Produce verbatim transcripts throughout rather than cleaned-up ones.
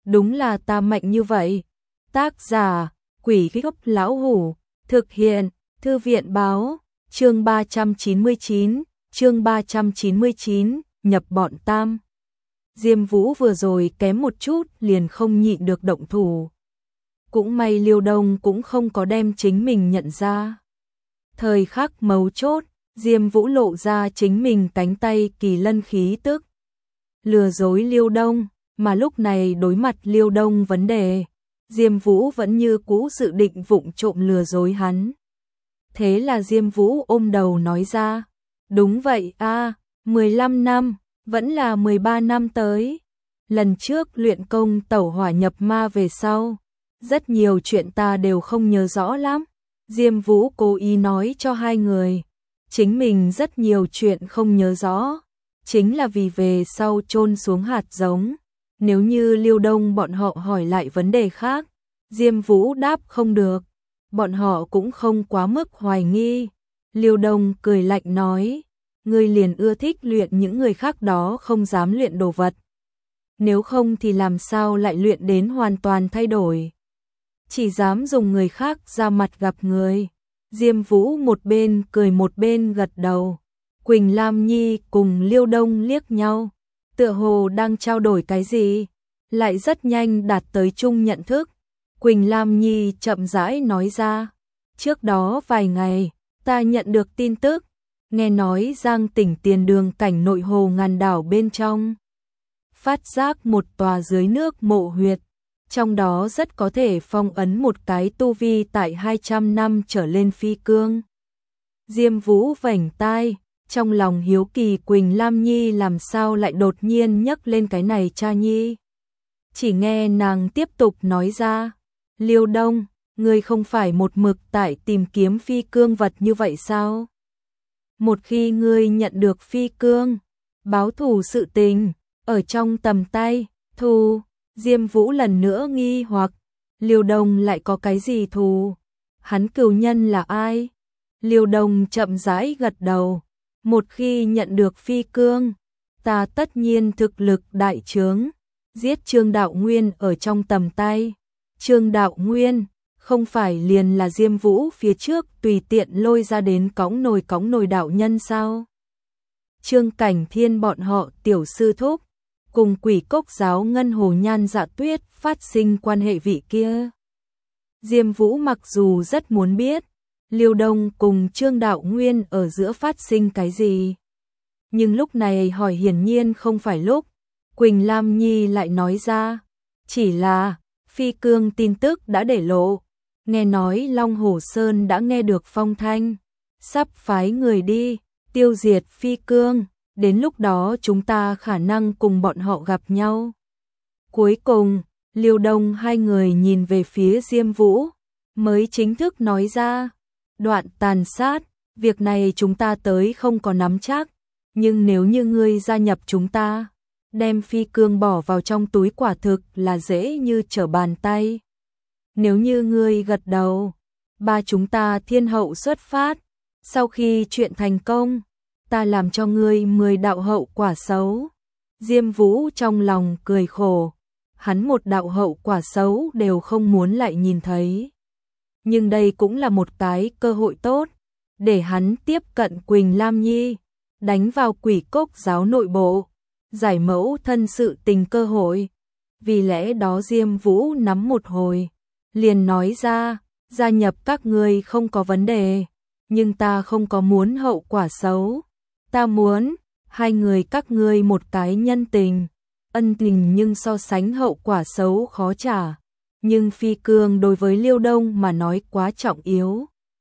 đúng là ta mạnh như vậy. Tác giả, Quỷ Gốc Lão Hủ, thực hiện, Thư viện Báo, chương ba trăm chín mươi chín, chương ba trăm chín mươi chín, nhập bọn tam. Diêm Vũ vừa rồi kém một chút liền không nhịn được động thủ. Cũng may Liêu Đông cũng không có đem chính mình nhận ra. Thời khắc mấu chốt, Diêm Vũ lộ ra chính mình cánh tay kỳ lân khí tức. Lừa dối Liêu Đông, mà lúc này đối mặt Liêu Đông vấn đề, Diêm Vũ vẫn như cũ dự định vụng trộm lừa dối hắn. Thế là Diêm Vũ ôm đầu nói ra, đúng vậy a, mười lăm năm, vẫn là mười ba năm tới. Lần trước luyện công tẩu hỏa nhập ma về sau, rất nhiều chuyện ta đều không nhớ rõ lắm. Diêm Vũ cố ý nói cho hai người, chính mình rất nhiều chuyện không nhớ rõ, chính là vì về sau chôn xuống hạt giống. Nếu như Liêu Đông bọn họ hỏi lại vấn đề khác, Diêm Vũ đáp không được, bọn họ cũng không quá mức hoài nghi. Liêu Đông cười lạnh nói, ngươi liền ưa thích luyện những người khác đó không dám luyện đồ vật. Nếu không thì làm sao lại luyện đến hoàn toàn thay đổi. Chỉ dám dùng người khác ra mặt gặp người. Diêm Vũ một bên cười một bên gật đầu. Quỳnh Lam Nhi cùng Liêu Đông liếc nhau, tựa hồ đang trao đổi cái gì, lại rất nhanh đạt tới chung nhận thức. Quỳnh Lam Nhi chậm rãi nói ra, trước đó vài ngày, ta nhận được tin tức, nghe nói Giang Tỉnh tiền đường cảnh nội hồ ngàn đảo bên trong. Phát giác một tòa dưới nước mộ huyệt, trong đó rất có thể phong ấn một cái tu vi tại hai trăm năm trở lên phi cương. Diêm Vũ vảnh tai, trong lòng hiếu kỳ Quỳnh Lam Nhi làm sao lại đột nhiên nhắc lên cái này cha nhi. Chỉ nghe nàng tiếp tục nói ra, Liêu Đông, ngươi không phải một mực tại tìm kiếm phi cương vật như vậy sao? Một khi ngươi nhận được phi cương, báo thù sự tình, ở trong tầm tay, thù. Diêm Vũ lần nữa nghi hoặc, Liêu Đông lại có cái gì thù? Hắn cừu nhân là ai? Liêu Đông chậm rãi gật đầu, một khi nhận được phi cương, ta tất nhiên thực lực đại trướng, giết Trương Đạo Nguyên ở trong tầm tay. Trương Đạo Nguyên, không phải liền là Diêm Vũ phía trước tùy tiện lôi ra đến cõng nồi cõng nồi đạo nhân sao? Trương Cảnh Thiên bọn họ tiểu sư thúc, cùng Quỷ Cốc giáo Ngân Hồ Nhan Dạ Tuyết phát sinh quan hệ vị kia. Diêm Vũ mặc dù rất muốn biết, Liêu Đông cùng Trương Đạo Nguyên ở giữa phát sinh cái gì, nhưng lúc này hỏi hiển nhiên không phải lúc. Quỳnh Lam Nhi lại nói ra, chỉ là phi cương tin tức đã để lộ, nghe nói Long Hồ Sơn đã nghe được phong thanh, sắp phái người đi tiêu diệt phi cương, đến lúc đó chúng ta khả năng cùng bọn họ gặp nhau. Cuối cùng, Liêu Đông hai người nhìn về phía Diêm Vũ, mới chính thức nói ra, đoạn tàn sát, việc này chúng ta tới không có nắm chắc, nhưng nếu như ngươi gia nhập chúng ta, đem phi cương bỏ vào trong túi quả thực là dễ như trở bàn tay. Nếu như ngươi gật đầu, ba chúng ta thiên hậu xuất phát, sau khi chuyện thành công, ta làm cho ngươi mười đạo hậu quả xấu. Diêm Vũ trong lòng cười khổ, hắn một đạo hậu quả xấu đều không muốn lại nhìn thấy. Nhưng đây cũng là một cái cơ hội tốt, để hắn tiếp cận Quỳnh Lam Nhi, đánh vào Quỷ Cốc giáo nội bộ, giải mẫu thân sự tình cơ hội. Vì lẽ đó Diêm Vũ nắm một hồi, liền nói ra, gia nhập các ngươi không có vấn đề, nhưng ta không có muốn hậu quả xấu. Ta muốn, hai người các ngươi một cái nhân tình, ân tình nhưng so sánh hậu quả xấu khó trả. Nhưng phi cương đối với Liêu Đông mà nói quá trọng yếu.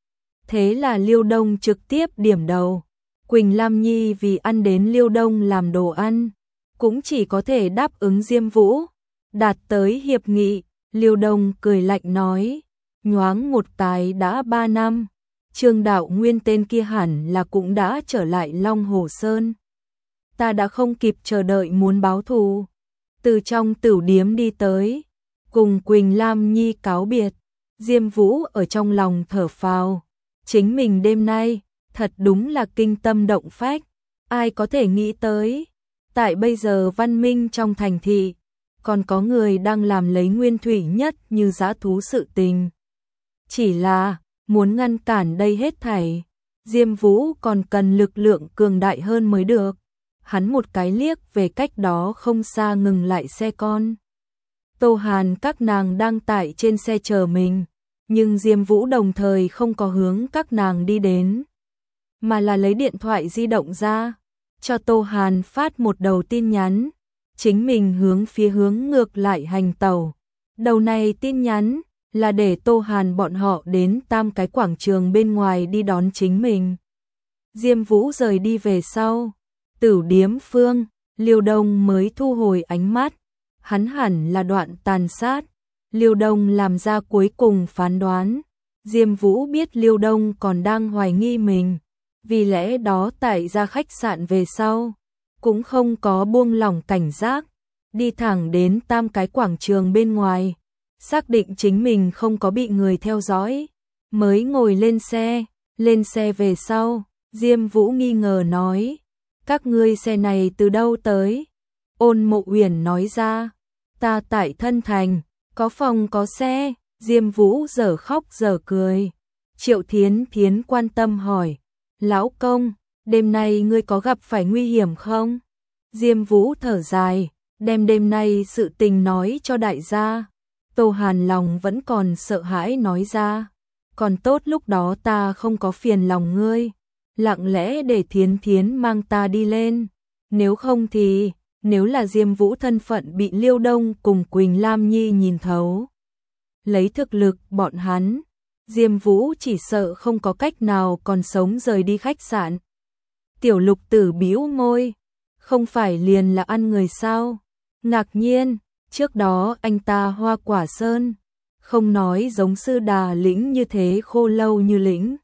Thế là Liêu Đông trực tiếp điểm đầu. Quỳnh Lam Nhi vì ăn đến Liêu Đông làm đồ ăn, cũng chỉ có thể đáp ứng Diêm Vũ. Đạt tới hiệp nghị, Liêu Đông cười lạnh nói, nhoáng một cái đã ba năm. Trương Đạo Nguyên tên kia hẳn là cũng đã trở lại Long Hồ Sơn. Ta đã không kịp chờ đợi muốn báo thù. Từ trong tửu điếm đi tới, cùng Quỳnh Lam Nhi cáo biệt. Diêm Vũ ở trong lòng thở phào. Chính mình đêm nay, thật đúng là kinh tâm động phách. Ai có thể nghĩ tới, tại bây giờ văn minh trong thành thị, còn có người đang làm lấy nguyên thủy nhất như dã thú sự tình. Chỉ là, muốn ngăn cản đây hết thảy, Diêm Vũ còn cần lực lượng cường đại hơn mới được. Hắn một cái liếc về cách đó không xa ngừng lại xe con. Tô Hàn các nàng đang tại trên xe chờ mình, nhưng Diêm Vũ đồng thời không có hướng các nàng đi đến, mà là lấy điện thoại di động ra, cho Tô Hàn phát một đầu tin nhắn, chính mình hướng phía hướng ngược lại hành tàu. Đầu này tin nhắn là để Tô Hàn bọn họ đến tam cái quảng trường bên ngoài đi đón chính mình. Diêm Vũ rời đi về sau, Tửu Điếm Phương, Liêu Đông mới thu hồi ánh mắt, hắn hẳn là đoạn tàn sát. Liêu Đông làm ra cuối cùng phán đoán, Diêm Vũ biết Liêu Đông còn đang hoài nghi mình, vì lẽ đó tại ra khách sạn về sau, cũng không có buông lỏng cảnh giác, đi thẳng đến tam cái quảng trường bên ngoài, xác định chính mình không có bị người theo dõi, mới ngồi lên xe. Lên xe về sau, Diêm Vũ nghi ngờ nói, các ngươi xe này từ đâu tới? Ôn Mộ Uyển nói ra, ta tại Thân Thành, có phòng có xe. Diêm Vũ dở khóc dở cười. Triệu Thiến Thiến quan tâm hỏi, lão công, đêm nay ngươi có gặp phải nguy hiểm không? Diêm Vũ thở dài, đem đêm nay sự tình nói cho đại gia. Tô Hàn lòng vẫn còn sợ hãi nói ra, còn tốt lúc đó ta không có phiền lòng ngươi, lặng lẽ để Thiến Thiến mang ta đi lên, nếu không thì, nếu là Diêm Vũ thân phận bị Liêu Đông cùng Quỳnh Lam Nhi nhìn thấu, lấy thực lực bọn hắn, Diêm Vũ chỉ sợ không có cách nào còn sống rời đi khách sạn. Tiểu Lục Tử bĩu môi, không phải liền là ăn người sao? Ngạc nhiên, trước đó anh ta Hoa Quả Sơn, không nói giống Sư Đà lĩnh như thế khô lâu như lĩnh,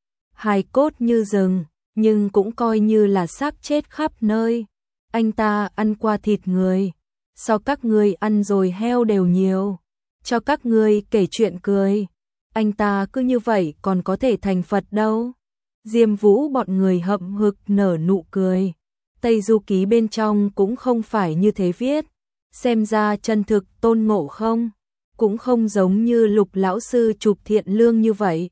hài cốt như rừng, nhưng cũng coi như là xác chết khắp nơi. Anh ta ăn qua thịt người, so các ngươi ăn rồi heo đều nhiều, cho các ngươi kể chuyện cười. Anh ta cứ như vậy còn có thể thành Phật đâu. Diêm Vũ bọn người hậm hực nở nụ cười. Tây Du Ký bên trong cũng không phải như thế viết, xem ra chân thực tôn ngộ không, cũng không giống như Lục lão sư chụp thiện lương như vậy.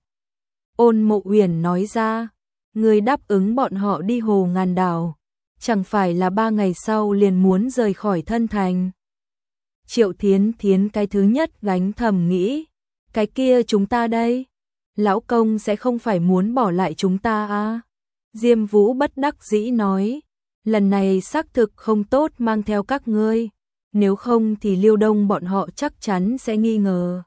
Ôn Mộ Uyển nói ra, người đáp ứng bọn họ đi Hồ Ngàn Đảo, chẳng phải là ba ngày sau liền muốn rời khỏi Thân Thành. Triệu Thiến Thiến cái thứ nhất gánh thầm nghĩ, cái kia chúng ta đây, lão công sẽ không phải muốn bỏ lại chúng ta à? Diêm Vũ bất đắc dĩ nói, lần này xác thực không tốt mang theo các ngươi, nếu không thì Liêu Đông bọn họ chắc chắn sẽ nghi ngờ.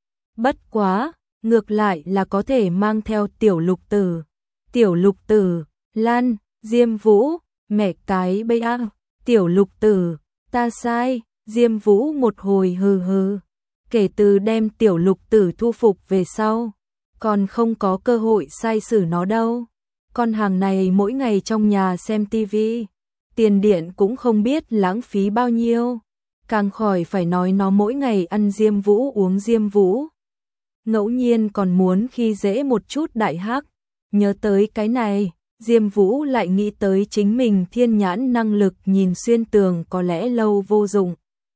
Bất quá, ngược lại là có thể mang theo Tiểu Lục Tử. Tiểu Lục Tử, Lan, Diêm Vũ, mẹ cái bây a, Tiểu Lục Tử, ta sai. Diêm Vũ một hồi hừ hừ, kể từ đem Tiểu Lục Tử thu phục về sau, còn không có cơ hội sai xử nó đâu. Con hàng này mỗi ngày trong nhà xem tivi, tiền điện cũng không biết lãng phí bao nhiêu, càng khỏi phải nói nó mỗi ngày ăn Diêm Vũ uống Diêm Vũ. Ngẫu nhiên còn muốn khi dễ một chút đại hắc. Nhớ tới cái này, Diêm Vũ lại nghĩ tới chính mình thiên nhãn năng lực nhìn xuyên tường có lẽ lâu vô dụng.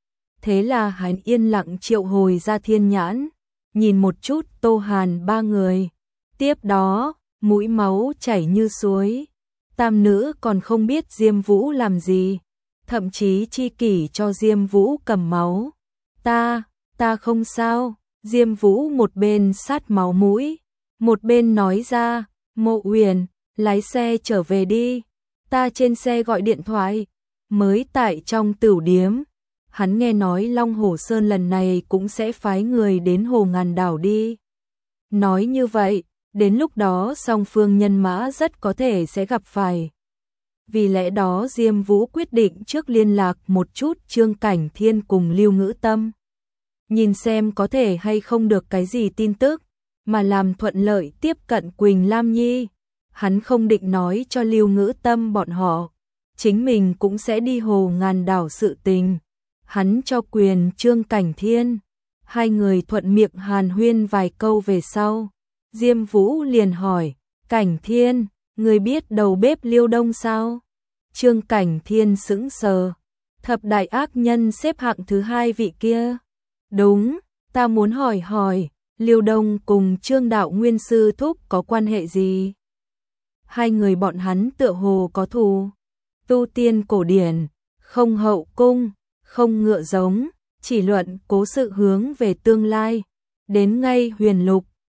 Thế là hắn yên lặng triệu hồi ra thiên nhãn, nhìn một chút Tô Hàn ba người. Tiếp đó, mũi máu chảy như suối. Tam nữ còn không biết Diêm Vũ làm gì, thậm chí chi kỷ cho Diêm Vũ cầm máu. Ta, ta không sao. Diêm Vũ một bên sát máu mũi, một bên nói ra, Mộ Uyển, lái xe trở về đi. Ta trên xe gọi điện thoại, mới tại trong Tửu Điếm. Hắn nghe nói Long Hồ Sơn lần này cũng sẽ phái người đến Hồ Ngàn Đảo đi. Nói như vậy, đến lúc đó song phương nhân mã rất có thể sẽ gặp phải. Vì lẽ đó Diêm Vũ quyết định trước liên lạc một chút Trương Cảnh Thiên cùng Lưu Ngữ Tâm, nhìn xem có thể hay không được cái gì tin tức, mà làm thuận lợi tiếp cận Quỳnh Lam Nhi. Hắn không định nói cho Lưu Ngữ Tâm bọn họ, chính mình cũng sẽ đi Hồ Ngàn Đảo sự tình. Hắn cho quyền Trương Cảnh Thiên, hai người thuận miệng hàn huyên vài câu về sau. Diêm Vũ liền hỏi, Cảnh Thiên, người biết đầu bếp Liêu Đông sao? Trương Cảnh Thiên sững sờ, Thập đại ác nhân xếp hạng thứ hai vị kia. Đúng, ta muốn hỏi hỏi, Liêu Đông cùng Trương Đạo Nguyên sư thúc có quan hệ gì? Hai người bọn hắn tựa hồ có thù. Tu tiên cổ điển, không hậu cung, không ngựa giống, chỉ luận cố sự hướng về tương lai. Đến ngay huyền lục,